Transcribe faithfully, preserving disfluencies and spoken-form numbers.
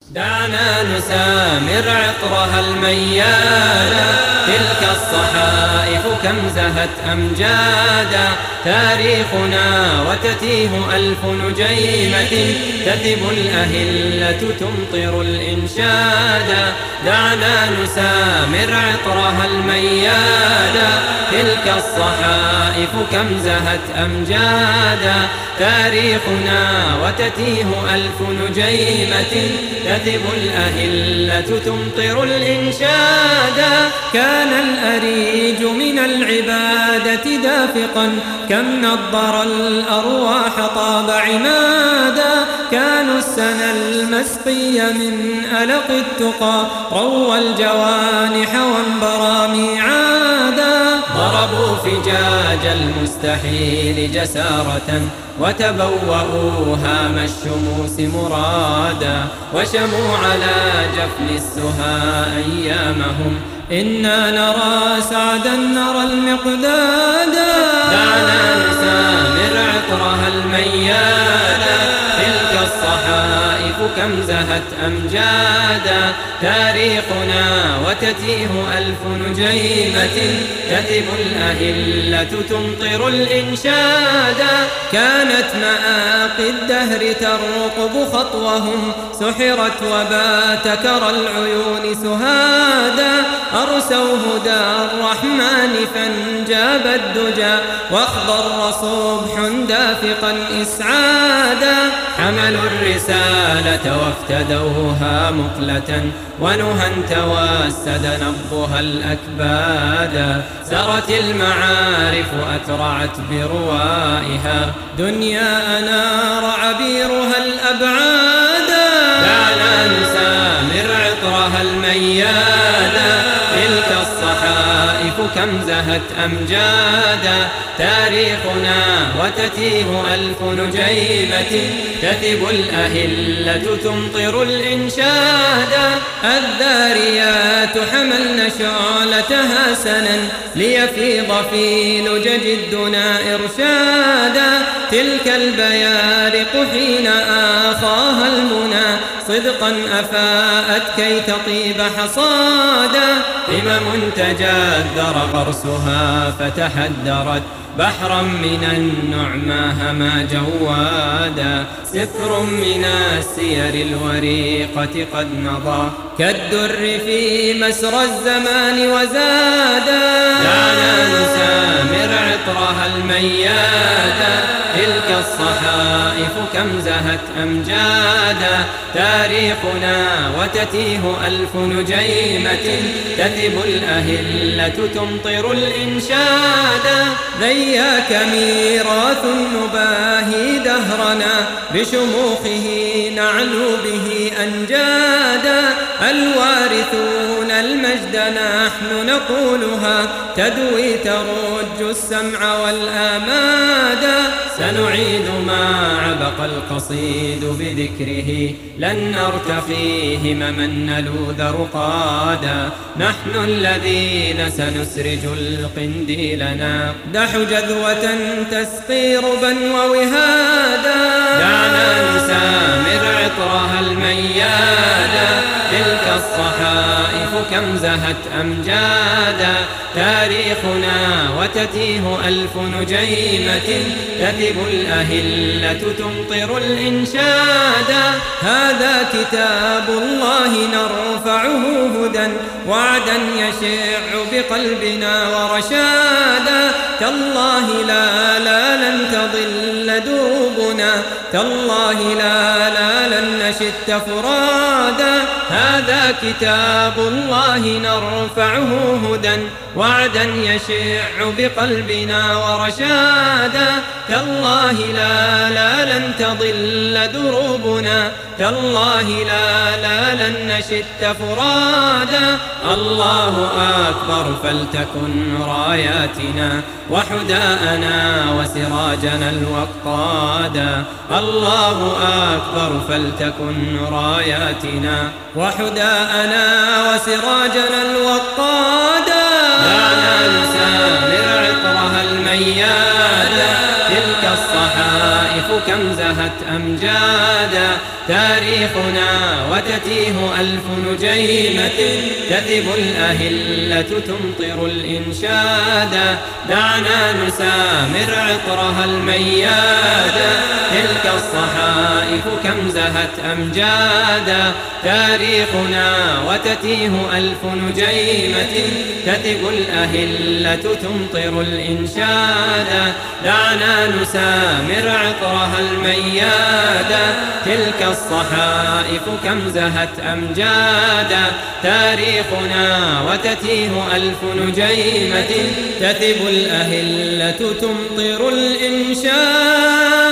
دعنا نسامر عطرها الميالا، تلك الصحائف كم زهت أمجادا، تاريخنا وتتيه ألف نجيمة، تذب الأهلة تمطر الإنشادا. دعنا نسامر عطرها الميالا، تلك الصحائف كم زهت أمجادا، تاريخنا وتتيه ألف نجيمة، تذب الأهلة تمطر الإنشادا. كان الأريج من العبادة دافقا، كم نضر الأرواح طاب عمادا، كانوا السنى المسقي من ألق التقى، روى الجوانح وانبرى ميعادا. ضربوا فجاج المستحيل جسارة، وتبوأوا هام الشموس مرادا، وشموا على جفن السها أيامهم، إنا نرى سعدا نرى المقدادا. دعنا نسامر عطرها الميالا، تلك الصحائف كم زهت أمجادا، تاريخنا وتتيه ألف نجيمة، تذب الأهلة تمطر الإنشادا. كانت مآقي الدهر ترقب خطوهم، سحرت وبات كرى العيون سهادا، أرسوا هدى الرحمن فانجاب الدجى، واخضر صبح دافقا إسعادا. حملوا الرسالة وافتدوها مقلة، ونهى توسد نبضها الأكبادا، سرت المعارف أترعت بروائها، دنيا أنار عبيرها الأبعادا. دعنا نسامر عطرها الميالا، تلك الصحائف كم زهت أمجادا، تاريخنا وتتيه ألف نجيمة، تذب الأهلة تمطر الإنشادا. الذاريات حملن شعلتها سنا، ليفيض في لجج الدنا إرشادا، تلك البيارق حين آخاها المنى، صدقا أفاءت كي تطيب حصادا. همم تجذر غرسها فتحدرت، بحرا من النعمى هما جوادا، سفر من السير الوريقة قد مضى، كالدر في مسرى الزمان وزادا. دعنا نسامر عطرها الميادا، تلك الصحائف كم زهت أمجادا، تاريخنا وتتيه ألف نجيمة، تذب الأهلة تمطر الإنشادا. ذياك ميراث نباهي دهرنا، بشموخه نعلو به أنجادا، الوارثون المجد نحن نقولها، تدوي ترج السمع والآمادا. سنعيد ما عبق القصيد بذكره، لن نرتقي همما نلوذ رقادا، نحن الذين سنسرج القنديل نقدح جذوة تسقي ربا ووهادا. دعنا نسامر عطرها الميادا، تلك الصحائف كم زهت أمجادا، تاريخنا وتتيه ألف نجيمة، تذب الأهلة تمطر الإنشادا. هذا كتاب الله نرفعه هدى، وعدا يشع بقلبنا ورشادا، تالله لا لا لن تضل دروبنا، تالله لا لا لن نشت فرادا. هذا كتاب الله نرفعه هدى، وعدا يشع بقلبنا ورشادا، تالله لا لا لن تضل دروبنا، تالله لا لا لن نشت فرادا. الله أكبر فلتكن راياتنا، وحداءنا وسراجنا الوقادا، الله أكبر فلتكن راياتنا، وحداءنا وسراجنا الوقادا. دعنا نسامر عطرها الميادا، تلك الصحائف كم زهت أمجادا، تاريخنا وتتيه ألف نجيمة تثب الأهلة تمطر الإنشادا دعنا نسامر عطرها الميادا تلك الصحائف كم زهت أمجادا تاريخنا وتتيه ألف نجيمة تثب الأهلة تمطر الإنشادا دعنا نسامر عطرها الميادا تلك الصحائف كم زهت أمجادا تاريخنا وتتيه ألف نجيمة تثب الأهلة تمطر الإنشادا.